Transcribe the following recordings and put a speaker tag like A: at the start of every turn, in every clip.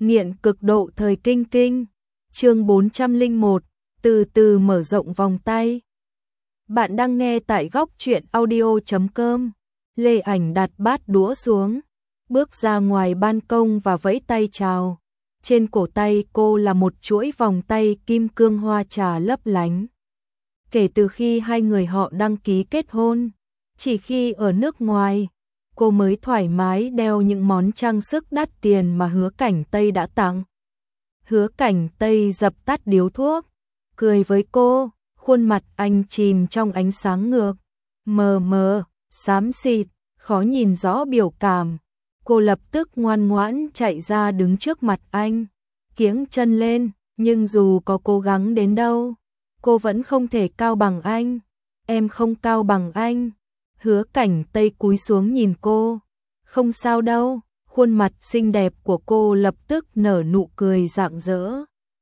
A: Nghiện cực độ thời kinh kinh. Chương 401, từ từ mở rộng vòng tay. Bạn đang nghe tại góc truyện audio.com. Lê Ảnh đặt bát đũa xuống, bước ra ngoài ban công và vẫy tay chào. Trên cổ tay cô là một chuỗi vòng tay kim cương hoa trà lấp lánh. Kể từ khi hai người họ đăng ký kết hôn, chỉ khi ở nước ngoài, cô mới thoải mái đeo những món trang sức đắt tiền mà Hứa Cảnh Tây đã tặng. Hứa Cảnh Tây dập tắt điếu thuốc, cười với cô, khuôn mặt anh chìm trong ánh sáng ngược, mờ mờ, xám xịt, khó nhìn rõ biểu cảm. Cô lập tức ngoan ngoãn chạy ra đứng trước mặt anh, kiếng chân lên, nhưng dù có cố gắng đến đâu, cô vẫn không thể cao bằng anh. Em không cao bằng anh. Hứa Cảnh Tây cúi xuống nhìn cô. Không sao đâu, khuôn mặt xinh đẹp của cô lập tức nở nụ cười rạng rỡ.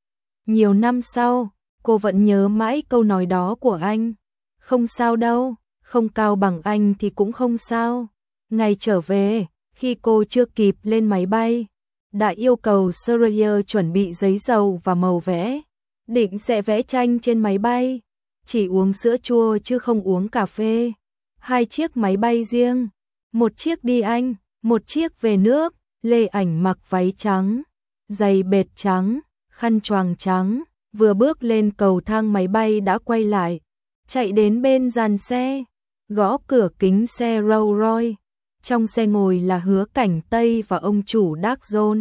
A: Nhiều năm sau, cô vẫn nhớ mãi câu nói đó của anh. Không sao đâu, không cao bằng anh thì cũng không sao. Ngày trở về, khi cô chưa kịp lên máy bay, đã yêu cầu Surya chuẩn bị giấy dầu và màu vẽ. Định sẽ vẽ tranh trên máy bay, chỉ uống sữa chua chứ không uống cà phê. 2 chiếc máy bay riêng, một chiếc đi Anh, một chiếc về nước. Lê Ảnh mặc váy trắng, giày bệt trắng, khăn choàng trắng, vừa bước lên cầu thang máy bay đã quay lại, chạy đến bên dàn xe, gõ cửa kính xe Rolls Royce. Trong xe ngồi là Hứa Cảnh Tây và ông chủ Đác Dôn.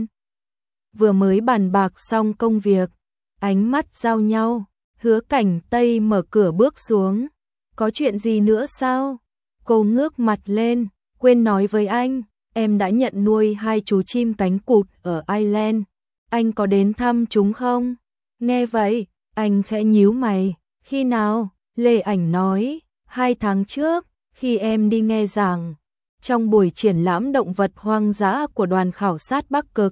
A: Vừa mới bàn bạc xong công việc, ánh mắt giao nhau, Hứa Cảnh Tây mở cửa bước xuống. Có chuyện gì nữa sao? Cô ngước mặt lên, quên nói với anh, em đã nhận nuôi 2 chú chim cánh cụt ở Ireland. Anh có đến thăm chúng không? Nghe vậy, anh khẽ nhíu mày. Khi nào? Lê Ảnh nói, 2 tháng trước, khi em đi nghe giảng trong buổi triển lãm động vật hoang dã của đoàn khảo sát Bắc Cực.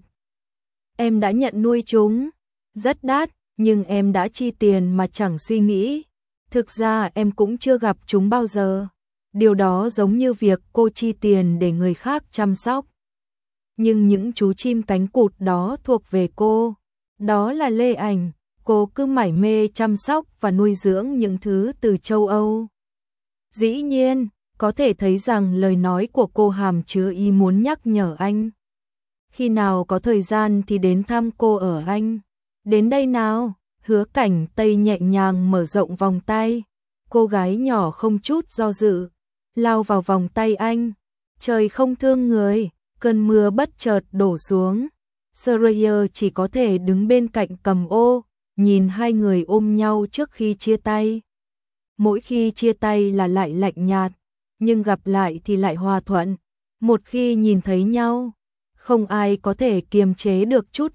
A: Em đã nhận nuôi chúng. Rất đắt, nhưng em đã chi tiền mà chẳng suy nghĩ. Thực ra em cũng chưa gặp chúng bao giờ. Điều đó giống như việc cô chi tiền để người khác chăm sóc. Nhưng những chú chim cánh cụt đó thuộc về cô. Đó là Lê Ảnh. Cô cứ mải mê chăm sóc và nuôi dưỡng những thứ từ châu Âu. Dĩ nhiên, có thể thấy rằng lời nói của cô hàm chứa ý muốn nhắc nhở anh. Khi nào có thời gian thì đến thăm cô ở Anh. Đến đây nào. Hứa Cảnh Tây nhẹ nhàng mở rộng vòng tay. Cô gái nhỏ không chút do dự, lao vào vòng tay anh. Trời không thương người, cơn mưa bất chợt đổ xuống. Surya chỉ có thể đứng bên cạnh cầm ô, nhìn hai người ôm nhau trước khi chia tay. Mỗi khi chia tay là lại lạnh nhạt, nhưng gặp lại thì lại hòa thuận. Một khi nhìn thấy nhau, không ai có thể kiềm chế được chút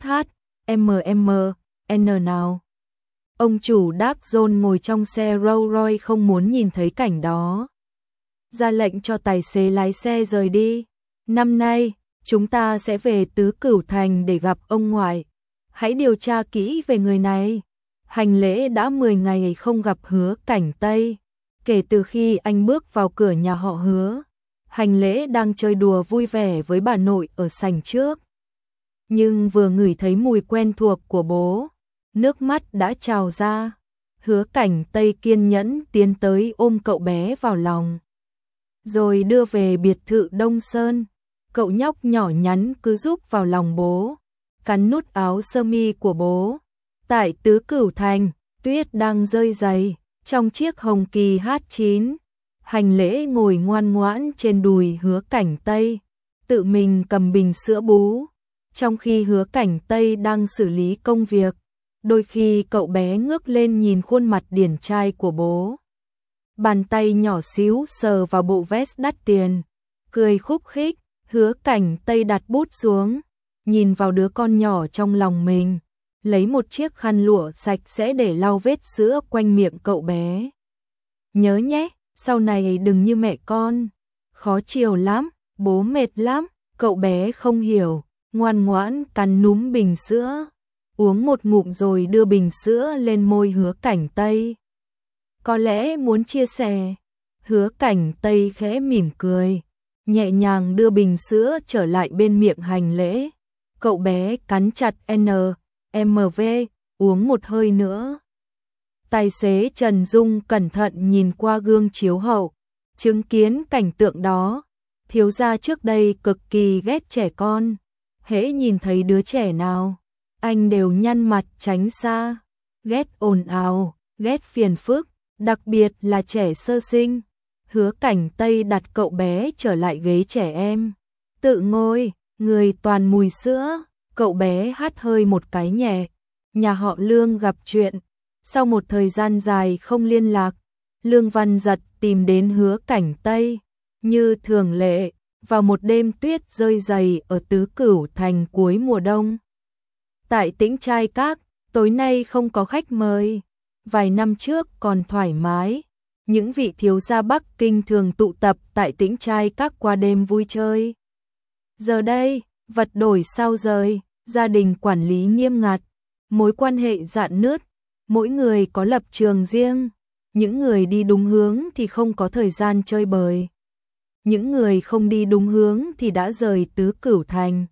A: N nào. Ông chủ Đác Dôn ngồi trong xe Rolls Royce không muốn nhìn thấy cảnh đó. Ra lệnh cho tài xế lái xe rời đi. Năm nay, chúng ta sẽ về Tứ Cửu Thành để gặp ông ngoại. Hãy điều tra kỹ về người này. Hành lễ đã 10 ngày không gặp Hứa Cảnh Tây. Kể từ khi anh bước vào cửa nhà họ Hứa, hành lễ đang chơi đùa vui vẻ với bà nội ở sảnh trước. Nhưng vừa ngửi thấy mùi quen thuộc của bố, nước mắt đã trào ra. Hứa Cảnh Tây kiên nhẫn tiến tới ôm cậu bé vào lòng, rồi đưa về biệt thự Đông Sơn. Cậu nhóc nhỏ nhắn cứ rúc vào lòng bố, cắn nút áo sơ mi của bố. Tại Tứ Cửu Thành, tuyết đang rơi dày, trong chiếc Hồng Kỳ H9. Hành lễ ngồi ngoan ngoãn trên đùi Hứa Cảnh Tây, tự mình cầm bình sữa bú. Trong khi Hứa Cảnh Tây đang xử lý công việc, đôi khi cậu bé ngước lên nhìn khuôn mặt điển trai của bố. Bàn tay nhỏ xíu sờ vào bộ vest đắt tiền, cười khúc khích. Hứa Cảnh Tây đặt bút xuống, nhìn vào đứa con nhỏ trong lòng mình, lấy một chiếc khăn lụa sạch sẽ để lau vết sữa quanh miệng cậu bé. Nhớ nhé, sau này đừng như mẹ con, khó chiều lắm, bố mệt lắm. Cậu bé không hiểu, ngoan ngoãn cắn núm bình sữa, uống một ngụm rồi đưa bình sữa lên môi Hứa Cảnh Tây. Có lẽ muốn chia sẻ. Hứa Cảnh Tây khẽ mỉm cười, nhẹ nhàng đưa bình sữa trở lại bên miệng hành lễ. Cậu bé cắn chặt NMV, uống một hơi nữa. Tài xế Trần Dung cẩn thận nhìn qua gương chiếu hậu, chứng kiến cảnh tượng đó. Thiếu gia trước đây cực kỳ ghét trẻ con, hễ nhìn thấy đứa trẻ nào, anh đều nhăn mặt tránh xa, ghét ồn ào, ghét phiền phức, đặc biệt là trẻ sơ sinh. Hứa Cảnh Tây đặt cậu bé trở lại ghế trẻ em, tự ngồi, người toàn mùi sữa, cậu bé hắt hơi một cái nhẹ. Nhà họ Lương gặp chuyện, sau một thời gian dài không liên lạc, Lương Văn Giật tìm đến Hứa Cảnh Tây, như thường lệ, vào một đêm tuyết rơi dày ở Tứ Cửu Thành cuối mùa đông. Tại Tĩnh Trai Các, tối nay không có khách mời, vài năm trước còn thoải mái, những vị thiếu gia Bắc Kinh thường tụ tập tại Tĩnh Trai Các qua đêm vui chơi. Giờ đây, vật đổi sao rời, gia đình quản lý nghiêm ngặt, mối quan hệ rạn nứt, mỗi người có lập trường riêng, những người đi đúng hướng thì không có thời gian chơi bời. Những người không đi đúng hướng thì đã rời Tứ Cửu Thành.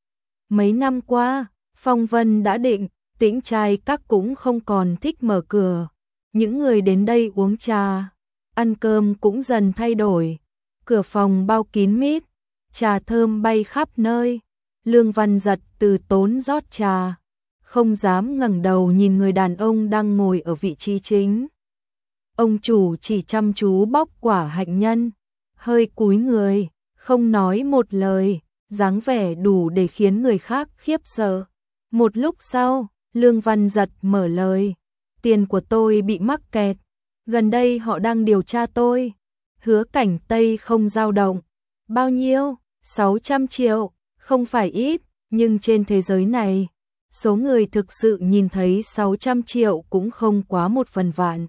A: Mấy năm qua, phong vân đã định, Tĩnh Trai Các cũng không còn thích mở cửa. Những người đến đây uống trà, ăn cơm cũng dần thay đổi. Cửa phòng bao kín mít, trà thơm bay khắp nơi. Lương Văn Giật từ tốn rót trà, không dám ngẩng đầu nhìn người đàn ông đang ngồi ở vị trí chính. Ông chủ chỉ chăm chú bóc quả hạnh nhân, hơi cúi người, không nói một lời, dáng vẻ đủ để khiến người khác khiếp sợ. Một lúc sau, Lương Văn Giật mở lời, tiền của tôi bị mắc kẹt, gần đây họ đang điều tra tôi. Hứa Cảnh Tây không dao động. Bao nhiêu? 600 triệu, không phải ít, nhưng trên thế giới này, số người thực sự nhìn thấy 600 triệu cũng không quá 1/1000.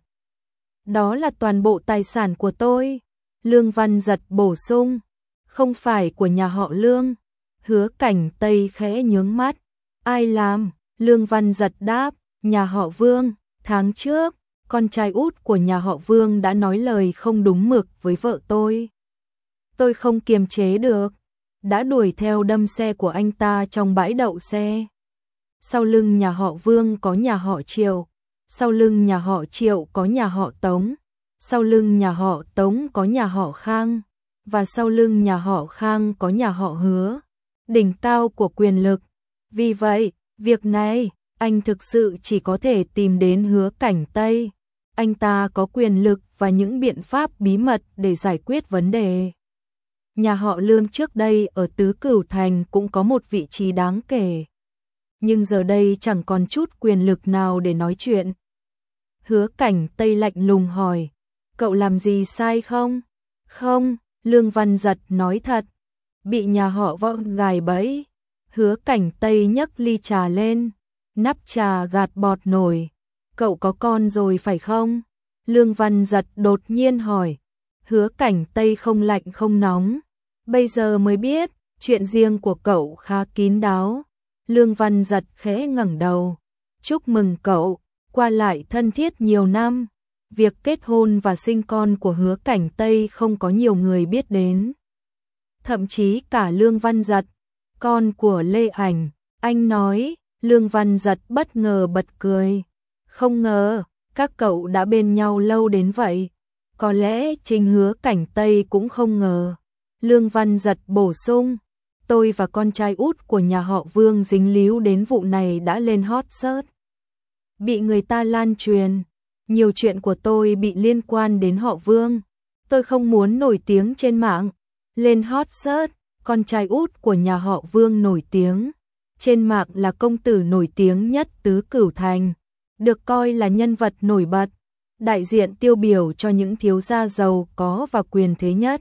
A: Đó là toàn bộ tài sản của tôi. Lương Văn Giật bổ sung, không phải của nhà họ Lương. Hứa Cảnh Tây khẽ nhướng mắt. Ai làm? Lương Văn Giật đáp, nhà họ Vương. Tháng trước, con trai út của nhà họ Vương đã nói lời không đúng mực với vợ tôi. Tôi không kiềm chế được, đã đuổi theo đâm xe của anh ta trong bãi đậu xe. Sau lưng nhà họ Vương có nhà họ Triệu, sau lưng nhà họ Triệu có nhà họ Tống, sau lưng nhà họ Tống có nhà họ Khang, và sau lưng nhà họ Khang có nhà họ Hứa. Đỉnh cao của quyền lực. Vì vậy, việc này, anh thực sự chỉ có thể tìm đến Hứa Cảnh Tây. Anh ta có quyền lực và những biện pháp bí mật để giải quyết vấn đề. Nhà họ Lương trước đây ở Tứ Cửu Thành cũng có một vị trí đáng kể. Nhưng giờ đây chẳng còn chút quyền lực nào để nói chuyện. Hứa Cảnh Tây lạnh lùng hỏi, cậu làm gì sai không? Không, Lương Văn Giật nói thật, bị nhà họ Võ gài bẫy. Hứa Cảnh Tây nhấc ly trà lên, nắp trà gạt bọt nổi. Cậu có con rồi phải không? Lương Văn Giật đột nhiên hỏi. Hứa Cảnh Tây không lạnh không nóng. Bây giờ mới biết, chuyện riêng của cậu khá kín đáo. Lương Văn Giật khẽ ngẩng đầu. Chúc mừng cậu, qua lại thân thiết nhiều năm. Việc kết hôn và sinh con của Hứa Cảnh Tây không có nhiều người biết đến. Thậm chí cả Lương Văn Giật, con của Lê Ảnh. Anh nói, Lương Văn Giật bất ngờ bật cười. Không ngờ, các cậu đã bên nhau lâu đến vậy. Có lẽ chính Hứa Cảnh Tây cũng không ngờ. Lương Văn Giật bổ sung, tôi và con trai út của nhà họ Vương dính líu đến vụ này đã lên hot search. Bị người ta lan truyền, nhiều chuyện của tôi bị liên quan đến họ Vương. Tôi không muốn nổi tiếng trên mạng. Lên hot search, con trai út của nhà họ Vương nổi tiếng. Trên mạng là công tử nổi tiếng nhất Tứ Cửu Thành, được coi là nhân vật nổi bật, đại diện tiêu biểu cho những thiếu gia giàu có và quyền thế nhất.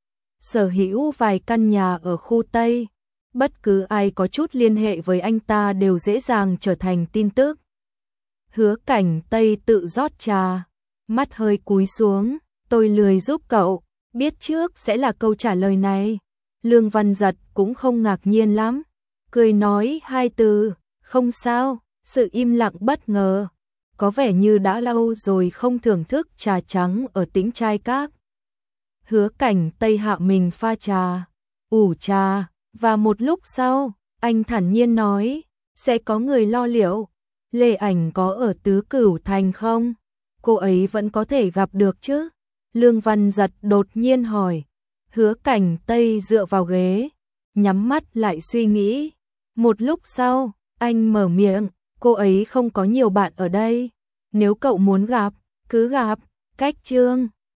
A: Sở hữu vài căn nhà ở khu Tây, bất cứ ai có chút liên hệ với anh ta đều dễ dàng trở thành tin tức. Hứa Cảnh Tây tự rót trà, mắt hơi cúi xuống, tôi lười giúp cậu, biết trước sẽ là câu trả lời này. Lương Văn Giật cũng không ngạc nhiên lắm, cười nói hai từ, không sao. Sự im lặng bất ngờ, có vẻ như đã lâu rồi không thưởng thức trà trắng ở Tĩnh Trai Các. Hứa Cảnh Tây hạ mình pha trà, ủ trà, và một lúc sau, Anh thản nhiên nói, sẽ có người lo liệu. Lê Ảnh có ở Tứ Cửu Thành không? Cô ấy vẫn có thể gặp được chứ? Lương Văn Giật đột nhiên hỏi. Hứa Cảnh Tây dựa vào ghế, nhắm mắt lại suy nghĩ. Một lúc sau, anh mở miệng, cô ấy không có nhiều bạn ở đây. Nếu cậu muốn gặp, cứ gặp. Cách Trương